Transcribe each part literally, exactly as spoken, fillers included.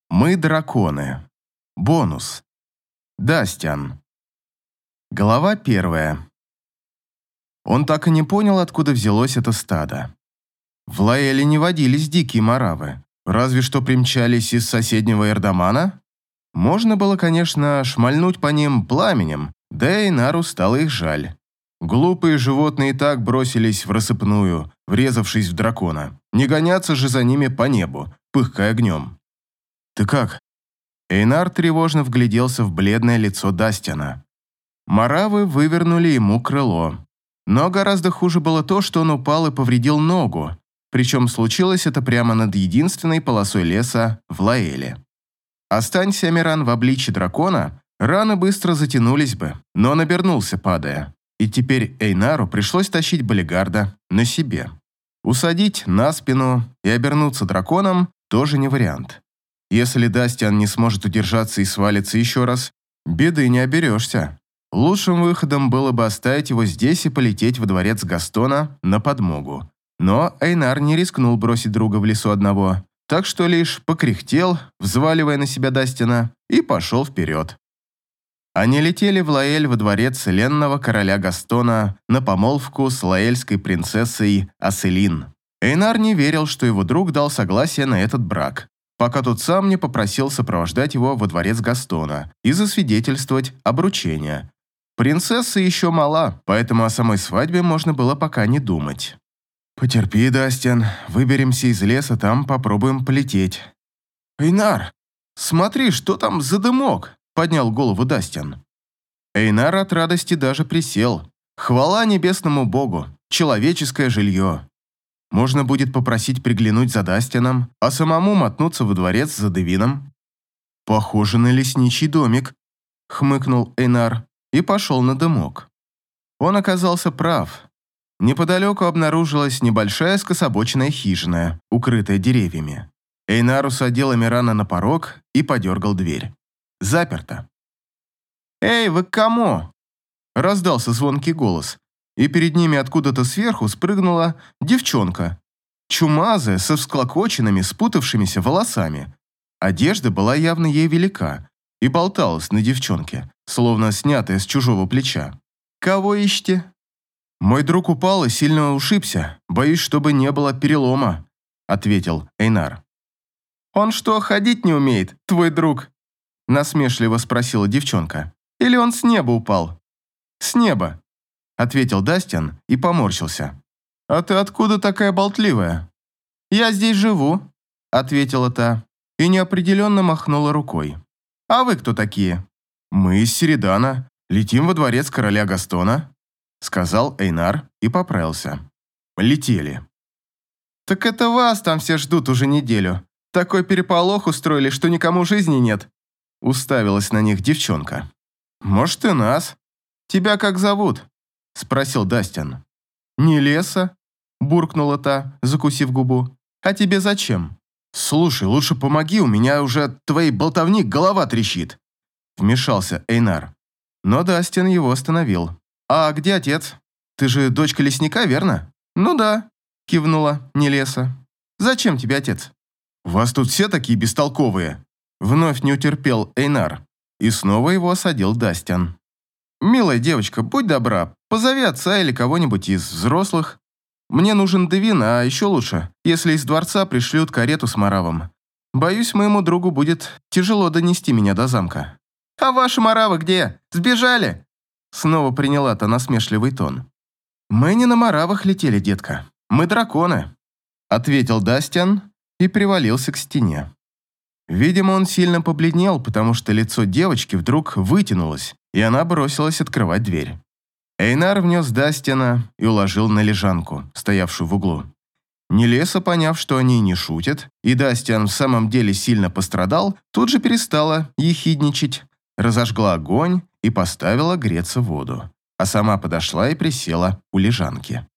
Мы драконы. Бонус. Дастиан. Глава первая. Он так и не понял, откуда взялось это стадо. В Лаэле не водились дикие маравы, разве что примчались из соседнего Эрдомана. Можно было, конечно, шмальнуть по ним пламенем, да и Эйнару стало их жаль. Глупые животные и так бросились в рассыпную, врезавшись в дракона. Не гоняться же за ними по небу, пыхкая огнем. «Ты как?» Эйнар тревожно вгляделся в бледное лицо Дастиана. Маравы вывернули ему крыло. Но гораздо хуже было то, что он упал и повредил ногу, причем случилось это прямо над единственной полосой леса в Лаэле. Останься Амиран в обличье дракона, раны быстро затянулись бы, но он обернулся, падая. И теперь Эйнару пришлось тащить Балигарда на себе. Усадить на спину и обернуться драконом тоже не вариант. Если Дастиан не сможет удержаться и свалится еще раз, беды не оберешься. Лучшим выходом было бы оставить его здесь и полететь во дворец Гастона на подмогу. Но Эйнар не рискнул бросить друга в лесу одного, так что лишь покряхтел, взваливая на себя Дастиана, и пошел вперед. Они летели в Лаэль во дворец ленного короля Гастона на помолвку с лаэльской принцессой Аселин. Эйнар не верил, что его друг дал согласие на этот брак, пока тот сам не попросил сопровождать его во дворец Гастона и засвидетельствовать обручение. Принцесса еще мала, поэтому о самой свадьбе можно было пока не думать. «Потерпи, Дастиан, выберемся из леса, там попробуем полететь». «Эйнар, смотри, что там за дымок?» – поднял голову Дастиан. Эйнар от радости даже присел. Хвала небесному богу, человеческое жилье. Можно будет попросить приглянуть за Дастианом, а самому мотнуться во дворец за Девином. «Похоже на лесничий домик», – хмыкнул Эйнар и пошел на дымок. Он оказался прав. Неподалеку обнаружилась небольшая скособоченная хижина, укрытая деревьями. Эйнар усадил Амирана на порог и подергал дверь. Заперто. «Эй, вы к кому?» Раздался звонкий голос, и перед ними откуда-то сверху спрыгнула девчонка. Чумазая, со всклокоченными, спутавшимися волосами. Одежда была явно ей велика и болталась на девчонке, словно снятая с чужого плеча. «Кого ищете?» «Мой друг упал и сильно ушибся. Боюсь, чтобы не было перелома», — ответил Эйнар. «Он что, ходить не умеет, твой друг?» — насмешливо спросила девчонка. «Или он с неба упал?» «С неба», — ответил Дастиан и поморщился. «А ты откуда такая болтливая?» «Я здесь живу», — ответила та и неопределенно махнула рукой. «А вы кто такие?» «Мы из Середана, летим во дворец короля Гастона», — сказал Эйнар и поправился. «Летели». «Так это вас там все ждут уже неделю. Такой переполох устроили, что никому жизни нет», — уставилась на них девчонка. «Может, и нас. Тебя как зовут?» — спросил Дастиан. «Не Леса», — буркнула та, закусив губу. «А тебе зачем?» «Слушай, лучше помоги, у меня уже от твоей болтовни голова трещит», — вмешался Эйнар. Но Дастиан его остановил. «А где отец? Ты же дочка лесника, верно?» «Ну да», — кивнула Нелеса. «Зачем тебе отец?» «Вас тут все такие бестолковые», — вновь не утерпел Эйнар. И снова его осадил Дастиан. «Милая девочка, будь добра, позови отца или кого-нибудь из взрослых. Мне нужен Девин, а еще лучше, если из дворца пришлют карету с маравом. Боюсь, моему другу будет тяжело донести меня до замка». «А ваши маравы где? Сбежали?» Снова приняла-то насмешливый тон. «Мы не на маравах летели, детка. Мы драконы», — ответил Дастиан и привалился к стене. Видимо, он сильно побледнел, потому что лицо девочки вдруг вытянулось, и она бросилась открывать дверь. Эйнар внес Дастиана и уложил на лежанку, стоявшую в углу. Нелеса, поняв, что они не шутят, и Дастиан в самом деле сильно пострадал, тут же перестала ехидничать, разожгла огонь и поставила греться воду, а сама подошла и присела у лежанки.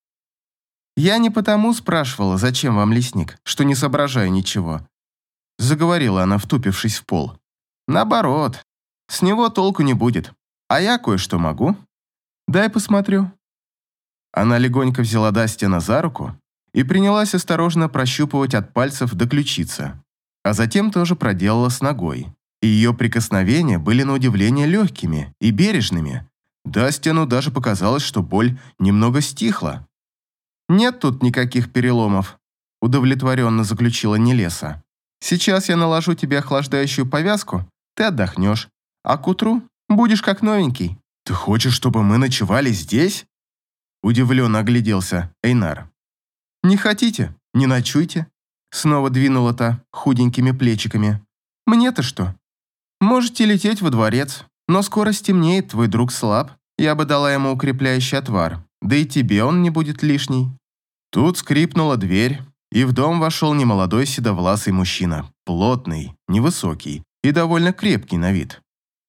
«Я не потому спрашивала, зачем вам лесник, что не соображаю ничего», заговорила она, втупившись в пол. «Наоборот, с него толку не будет, а я кое-что могу. Дай посмотрю». Она легонько взяла Дастиана за руку и принялась осторожно прощупывать от пальцев до ключицы. а затем тоже проделала с ногой. И ее прикосновения были на удивление легкими и бережными. Дастину даже показалось, что боль немного стихла. «Нет тут никаких переломов», – удовлетворенно заключила Нелеса. «Сейчас я наложу тебе охлаждающую повязку, ты отдохнешь, а к утру будешь как новенький». «Ты хочешь, чтобы мы ночевали здесь?» – удивленно огляделся Эйнар. «Не хотите? Не ночуйте», – снова двинула та худенькими плечиками. «Мне-то что? Можете лететь во дворец, но скоро стемнеет, твой друг слаб. Я бы дала ему укрепляющий отвар, да и тебе он не будет лишний». Тут скрипнула дверь, и в дом вошел немолодой седовласый мужчина, плотный, невысокий и довольно крепкий на вид.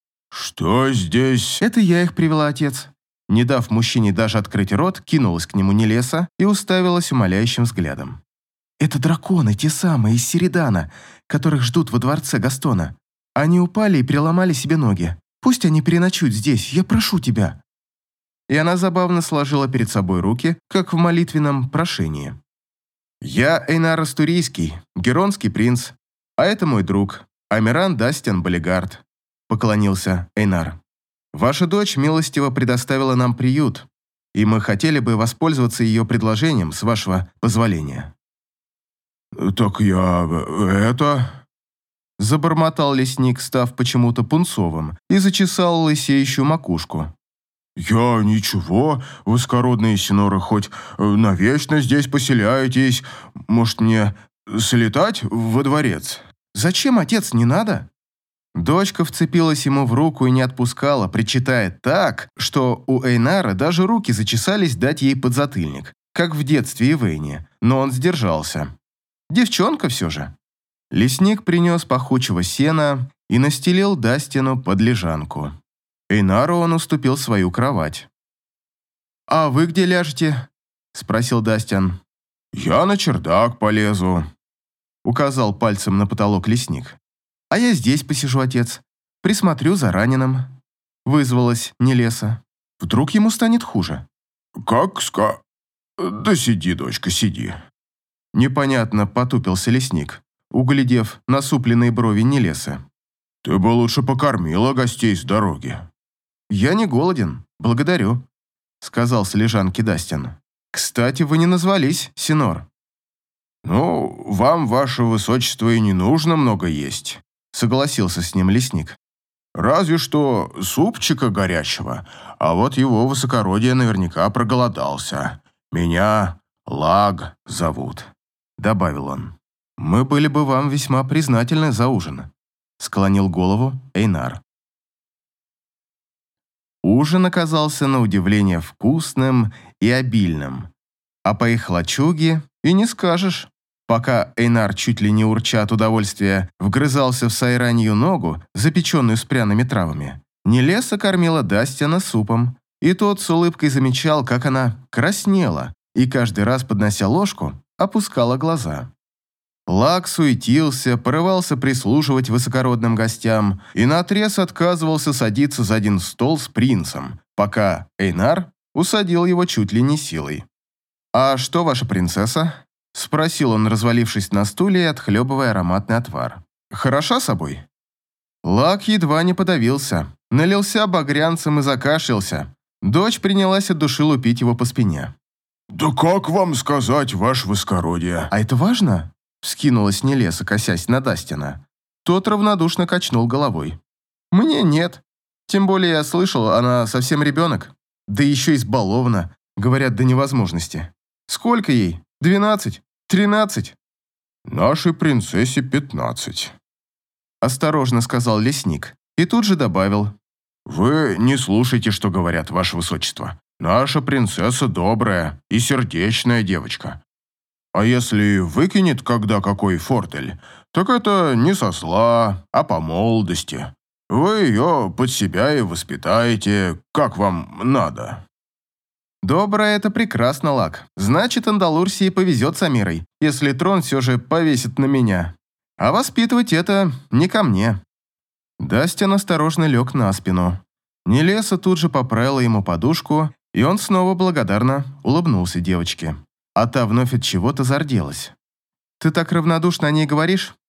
«Что здесь?» «Это я их привела, отец». Не дав мужчине даже открыть рот, кинулась к нему Нелеса и уставилась умоляющим взглядом. «Это драконы, те самые, из Середана, которых ждут во дворце Гастона. Они упали и переломали себе ноги. Пусть они переночуют здесь, я прошу тебя». И она забавно сложила перед собой руки, как в молитвенном прошении. «Я Эйнар Астурийский, геронский принц, а это мой друг, Амиран Дастиан Балигард», — поклонился Эйнар. «Ваша дочь милостиво предоставила нам приют, и мы хотели бы воспользоваться ее предложением, с вашего позволения». «Так я... это...» Забормотал лесник, став почему-то пунцовым, и зачесал лысеющую макушку. «Я ничего, высокородные синоры, хоть навечно здесь поселяетесь. Может, мне слетать во дворец?» «Зачем, отец, не надо?» Дочка вцепилась ему в руку и не отпускала, причитая так, что у Эйнара даже руки зачесались дать ей подзатыльник, как в детстве Ивейне, но он сдержался. Девчонка все же. Лесник принес пахучего сена и настелил Дастину под лежанку. Эйнару он уступил свою кровать. «А вы где ляжете?» – спросил Дастин. «Я на чердак полезу», – указал пальцем на потолок лесник. «А я здесь посижу, отец. Присмотрю за раненым», – вызвалась Нелеса. «Вдруг ему станет хуже?» «Как ска... Да сиди, дочка, сиди». Непонятно потупился лесник, углядев насупленные брови Нелесы. «Ты бы лучше покормила гостей с дороги». «Я не голоден, благодарю», — сказал с лежанки Дастин. «Кстати, вы не назвались, Синор». «Ну, вам, ваше высочество, и не нужно много есть», — согласился с ним лесник. «Разве что супчика горячего, а вот его высокородие наверняка проголодался. Меня Лаг зовут», — добавил он. «Мы были бы вам весьма признательны за ужин», — склонил голову Эйнар. Ужин оказался на удивление вкусным и обильным. А по их лачуге и не скажешь. Пока Эйнар, чуть ли не урча от удовольствия, вгрызался в сайранью ногу, запеченную с пряными травами, Нелеса кормила Дастина супом, и тот с улыбкой замечал, как она краснела, и каждый раз, поднося ложку, опускала глаза. Лаг суетился, порывался прислуживать высокородным гостям и наотрез отказывался садиться за один стол с принцем, пока Эйнар усадил его чуть ли не силой. «А что ваша принцесса?» – спросил он, развалившись на стуле и отхлебывая ароматный отвар. «Хороша собой?» Лаг едва не подавился, налился багрянцем и закашлялся. Дочь принялась от души лупить его по спине. «Да как вам сказать, ваше высокородие?» «А это важно?» – вскинулась Нелеса, косясь на Дастина. Тот равнодушно качнул головой. «Мне нет. Тем более я слышал, она совсем ребенок. Да еще избалована, говорят, до невозможности. Сколько ей? Двенадцать? Тринадцать?» «Нашей принцессе пятнадцать», – осторожно сказал лесник и тут же добавил. «Вы не слушайте, что говорят, ваше высочество. Наша принцесса добрая и сердечная девочка. А если выкинет когда какой фортель, так это не со зла, а по молодости. Вы ее под себя и воспитаете, как вам надо». «Доброе – это прекрасно, Лак. Значит, Андалурсии повезет с Амирой, если трон все же повесит на меня. А воспитывать это не ко мне». Дастин осторожно лег на спину. Нелеса тут же поправила ему подушку, и он снова благодарно улыбнулся девочке. А та вновь от чего-то зарделась. «Ты так равнодушно о ней говоришь?»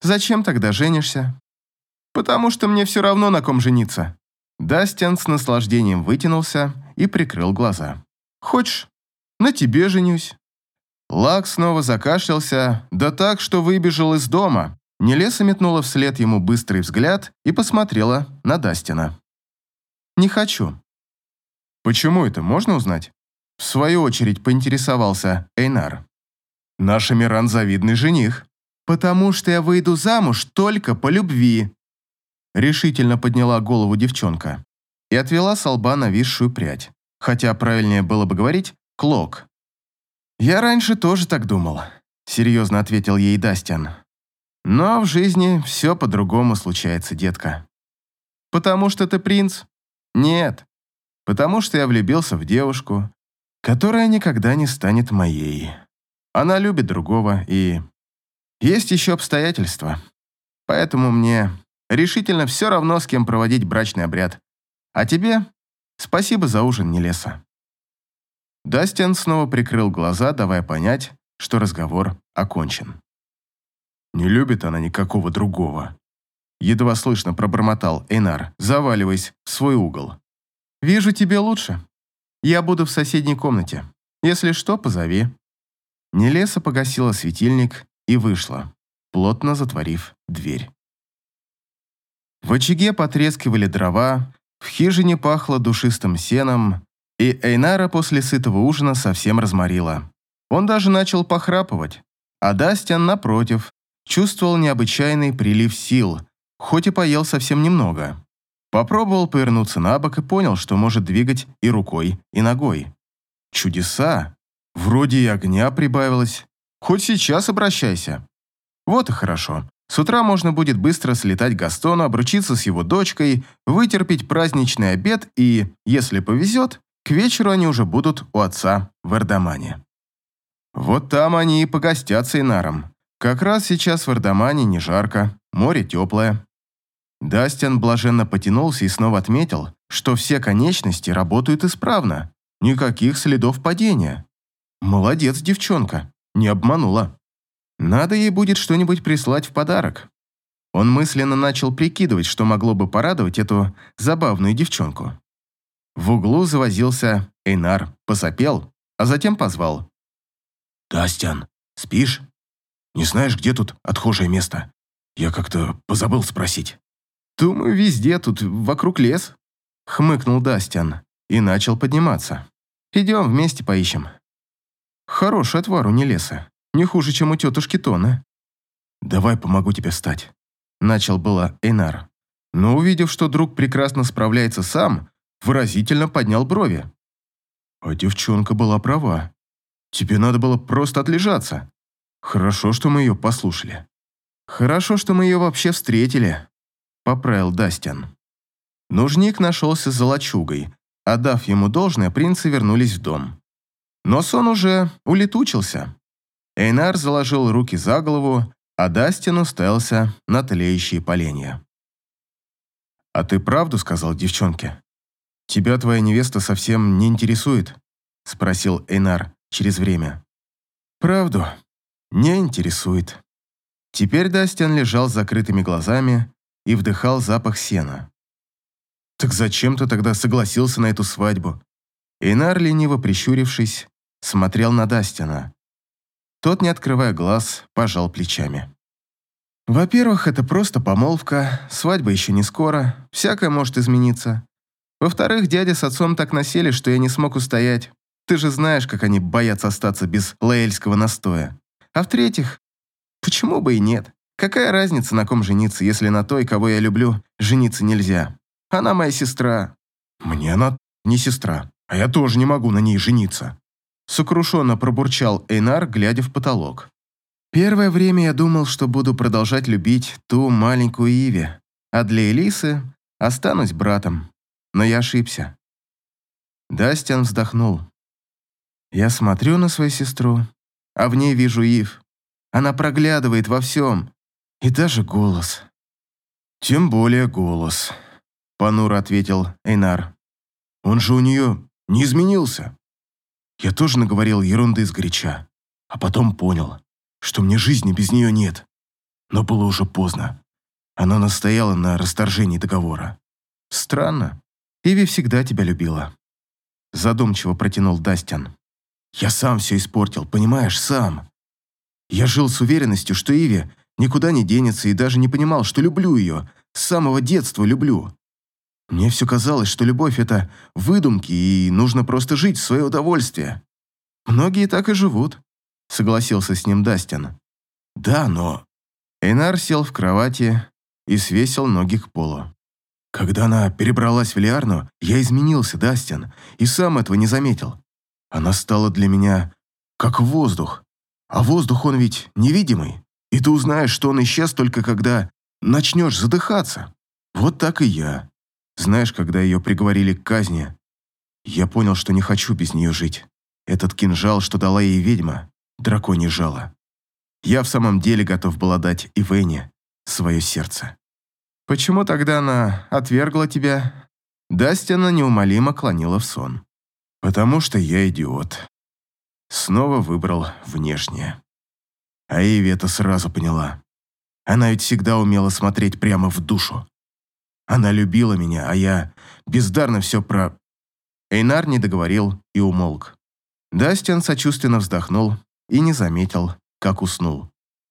Зачем тогда женишься? Потому что мне все равно, на ком жениться. Дастин с наслаждением вытянулся и прикрыл глаза. Хочешь, на тебе женюсь. Лак снова закашлялся, да так, что выбежал из дома. Нелеса метнула вслед ему быстрый взгляд и посмотрела на Дастина. «Не хочу». «Почему это, можно узнать?» В свою очередь поинтересовался Эйнар. «Наш Амиран завидный жених». «Потому что я выйду замуж только по любви», решительно подняла голову девчонка и отвела с лба нависшую прядь, хотя правильнее было бы говорить «клок». «Я раньше тоже так думал», серьезно ответил ей Дастин. «Но в жизни все по-другому случается, детка». «Потому что ты принц?» «Нет, потому что я влюбился в девушку, которая никогда не станет моей. Она любит другого, и есть еще обстоятельства. Поэтому мне решительно все равно, с кем проводить брачный обряд. А тебе спасибо за ужин, Нелеса». Дастин снова прикрыл глаза, давая понять, что разговор окончен. «Не любит она никакого другого», едва слышно пробормотал Эйнар, заваливаясь в свой угол. «Вижу, тебе лучше. Я буду в соседней комнате. Если что, позови». Нелеса погасила светильник и вышла, плотно затворив дверь. В очаге потрескивали дрова, в хижине пахло душистым сеном, и Эйнара после сытого ужина совсем разморило. Он даже начал похрапывать, а Дастин, напротив, чувствовал необычайный прилив сил, хоть и поел совсем немного. Попробовал повернуться на бок и понял, что может двигать и рукой, и ногой. Чудеса! Вроде и огня прибавилось. Хоть сейчас обращайся. Вот и хорошо. С утра можно будет быстро слетать к Гастону, обручиться с его дочкой, вытерпеть праздничный обед и, если повезет, к вечеру они уже будут у отца в Эрдомане. Вот там они и погостят с Эйнаром. Как раз сейчас в Эрдомане не жарко, море теплое. Дастин блаженно потянулся и снова отметил, что все конечности работают исправно, никаких следов падения. Молодец, девчонка, не обманула. Надо ей будет что-нибудь прислать в подарок. Он мысленно начал прикидывать, что могло бы порадовать эту забавную девчонку. В углу завозился Эйнар, посопел, а затем позвал. «Дастин, спишь? Не знаешь, где тут отхожее место? Я как-то позабыл спросить». «Думаю, везде, тут вокруг лес», — хмыкнул Дастин и начал подниматься. «Идем вместе поищем». «Хороший отвар у Нелесы, не хуже, чем у тетушки Тоны». «Давай помогу тебе встать», — начал было Эйнар, но, увидев, что друг прекрасно справляется сам, выразительно поднял брови. «А девчонка была права. Тебе надо было просто отлежаться. Хорошо, что мы ее послушали». «Хорошо, что мы ее вообще встретили», — поправил Дастин. Нужник нашелся за лачугой. Отдав ему должное, принцы вернулись в дом. Но сон уже улетучился. Эйнар заложил руки за голову, а Дастин уставился на тлеющие поленья. «А ты правду сказал девчонке? Тебя твоя невеста совсем не интересует?» — спросил Эйнар через время. «Правду не интересует». Теперь Дастин лежал с закрытыми глазами и вдыхал запах сена. «Так зачем ты тогда согласился на эту свадьбу?» Эйнар, лениво прищурившись, смотрел на Дастина. Тот, не открывая глаз, пожал плечами. «Во-первых, это просто помолвка, свадьба еще не скоро, всякое может измениться. Во-вторых, дядя с отцом так насели, что я не смог устоять. Ты же знаешь, как они боятся остаться без лаэльского настоя. А в-третьих, почему бы и нет? Какая разница, на ком жениться, если на той, кого я люблю, жениться нельзя? Она моя сестра». «Мне она не сестра, а я тоже не могу на ней жениться», сокрушенно пробурчал Эйнар, глядя в потолок. «Первое время я думал, что буду продолжать любить ту маленькую Иви, а для Элисы останусь братом. Но я ошибся». Дастин вздохнул. «Я смотрю на свою сестру, а в ней вижу Ив. Она проглядывает во всем, и даже голос». «Тем более голос», — понуро ответил Эйнар. «Он же у нее не изменился. Я тоже наговорил ерунды сгоряча, а потом понял, что мне жизни без нее нет. Но было уже поздно. Она настояла на расторжении договора. Странно. Иви всегда тебя любила. Задумчиво протянул Дастин. Я сам все испортил, понимаешь, сам. Я жил с уверенностью, что Иви никуда не денется, и даже не понимал, что люблю ее. С самого детства люблю. Мне все казалось, что любовь — это выдумки, и нужно просто жить в свое удовольствие. Многие так и живут, согласился с ним Дастин. Да, но... Эйнар сел в кровати и свесил ноги к полу. Когда она перебралась в Лиарну, я изменился, Дастин, и сам этого не заметил. Она стала для меня как воздух. А воздух, он ведь невидимый. И ты узнаешь, что он исчез только когда начнешь задыхаться. Вот так и я. Знаешь, когда ее приговорили к казни, я понял, что не хочу без нее жить. Этот кинжал, что дала ей ведьма, драконье жало. Я в самом деле готов был отдать Ивэне свое сердце. Почему тогда она отвергла тебя? Дастина неумолимо клонила в сон. Потому что я идиот. Снова выбрал внешнее. А Иви это сразу поняла. Она ведь всегда умела смотреть прямо в душу. Она любила меня, а я бездарно все про... Эйнар не договорил и умолк. Дастин сочувственно вздохнул и не заметил, как уснул.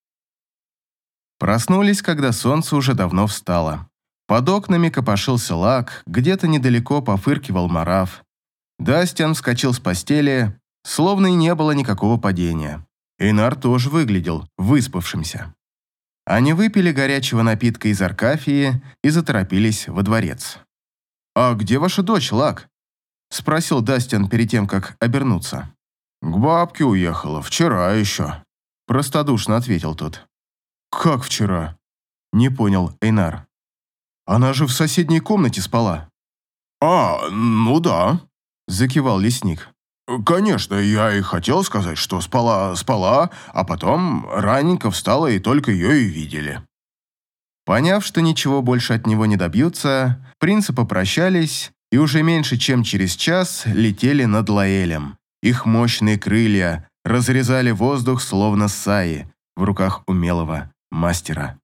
Проснулись, когда солнце уже давно встало. Под окнами копошился лаг, где-то недалеко пофыркивал Мараф. Дастин вскочил с постели, словно и не было никакого падения. Эйнар тоже выглядел выспавшимся. Они выпили горячего напитка из Аркафии и заторопились во дворец. «А где ваша дочь, Лак?» – спросил Дастин перед тем, как обернуться. «К бабке уехала, вчера еще», – простодушно ответил тот. «Как вчера?» – не понял Эйнар. «Она же в соседней комнате спала». «А, ну да», – закивал лесник. «Конечно, я и хотел сказать, что спала, спала, а потом раненько встала, и только ее и видели». Поняв, что ничего больше от него не добьются, принцы попрощались и уже меньше чем через час летели над Лаэлем. Их мощные крылья разрезали воздух, словно саи в руках умелого мастера.